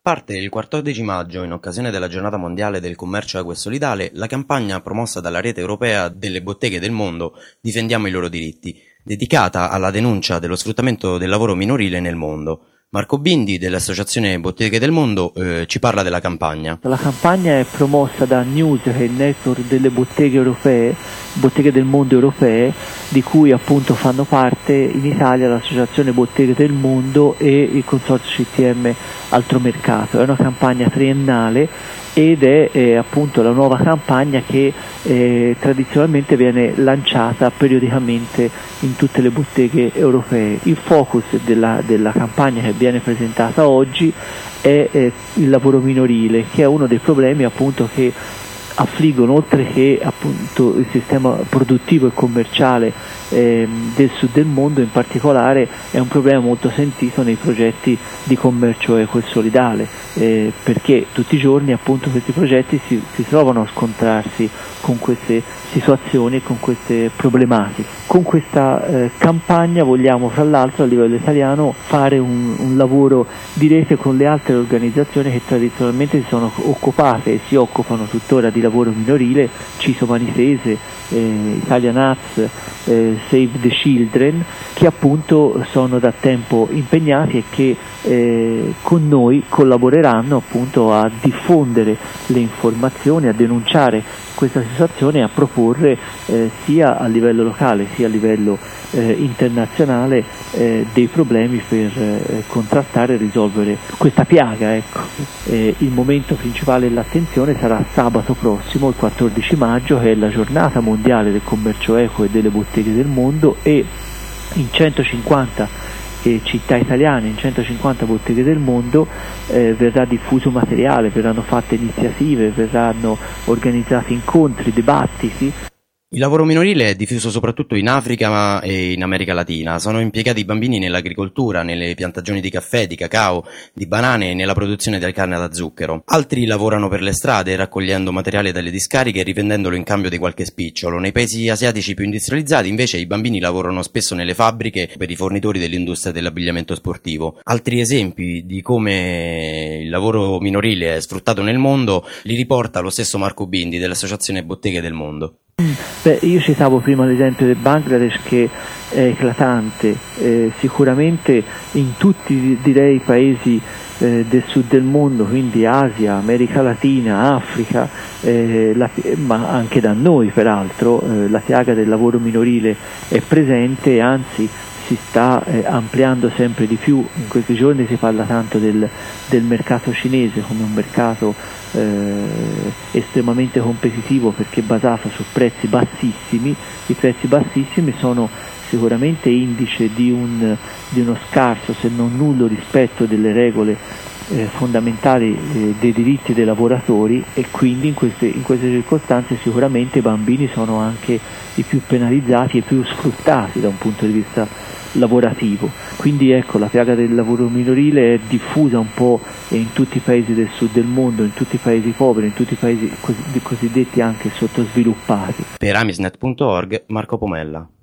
parte il 14 maggio, in occasione della Giornata Mondiale del Commercio Equo e Solidale, la campagna promossa dalla Rete Europea delle Botteghe del Mondo Difendiamo i loro diritti, dedicata alla denuncia dello sfruttamento del lavoro minorile nel mondo. Marco Bindi dell'Associazione Botteghe del Mondo ci parla della campagna. La campagna è promossa da News, che è il network delle botteghe europee, botteghe del mondo europee, di cui appunto fanno parte in Italia l'Associazione Botteghe del Mondo e il Consorzio CTM Altro Mercato. È una campagna triennale ed è appunto la nuova campagna che tradizionalmente viene lanciata periodicamente in tutte le botteghe europee. Il focus della campagna che viene presentata oggi è il lavoro minorile, che è uno dei problemi appunto che affliggono, oltre che appunto il sistema produttivo e commerciale del sud del mondo. In particolare è un problema molto sentito nei progetti di commercio equo e solidale, perché tutti i giorni appunto questi progetti si trovano a scontrarsi con queste situazioni e con queste problematiche. Con questa campagna vogliamo fra l'altro a livello italiano fare un lavoro di rete con le altre organizzazioni che tradizionalmente si sono occupate e si occupano tuttora di lavoro minorile, Ciso Manifese, Italian Arts, Save the Children, che appunto sono da tempo impegnati e che con noi collaboreranno appunto a diffondere le informazioni, a denunciare questa situazione e a proporre sia a livello locale sia a livello internazionale dei problemi per contrastare e risolvere questa piaga. Il momento principale dell'attenzione sarà sabato prossimo, il 14 maggio, che è la giornata mondiale del commercio equo e delle botteghe del mondo, e in 150 città italiane, in 150 botteghe del mondo verrà diffuso materiale, verranno fatte iniziative, verranno organizzati incontri, dibattiti. Il lavoro minorile è diffuso soprattutto in Africa e in America Latina. Sono impiegati bambini nell'agricoltura, nelle piantagioni di caffè, di cacao, di banane e nella produzione della canna da zucchero. Altri lavorano per le strade, raccogliendo materiale dalle discariche e rivendendolo in cambio di qualche spicciolo. Nei paesi asiatici più industrializzati, invece, i bambini lavorano spesso nelle fabbriche per i fornitori dell'industria dell'abbigliamento sportivo. Altri esempi di come il lavoro minorile è sfruttato nel mondo li riporta lo stesso Marco Bindi dell'Associazione Botteghe del Mondo. Io citavo prima l'esempio del Bangladesh, che è eclatante, sicuramente in tutti direi i paesi del sud del mondo, quindi Asia, America Latina, Africa, ma anche da noi peraltro la piaga del lavoro minorile è presente, anzi si sta ampliando sempre di più. In questi giorni si parla tanto del mercato cinese come un mercato estremamente competitivo, perché basato su prezzi bassissimi. I prezzi bassissimi sono sicuramente indice di uno scarso, se non nullo, rispetto delle regole fondamentali dei diritti dei lavoratori, e quindi in queste circostanze sicuramente i bambini sono anche i più penalizzati e più sfruttati da un punto di vista lavorativo. Quindi ecco, la piaga del lavoro minorile è diffusa un po' in tutti i paesi del sud del mondo, in tutti i paesi poveri, in tutti i paesi cosiddetti anche sottosviluppati. Per amisnet.org, Marco Pomella.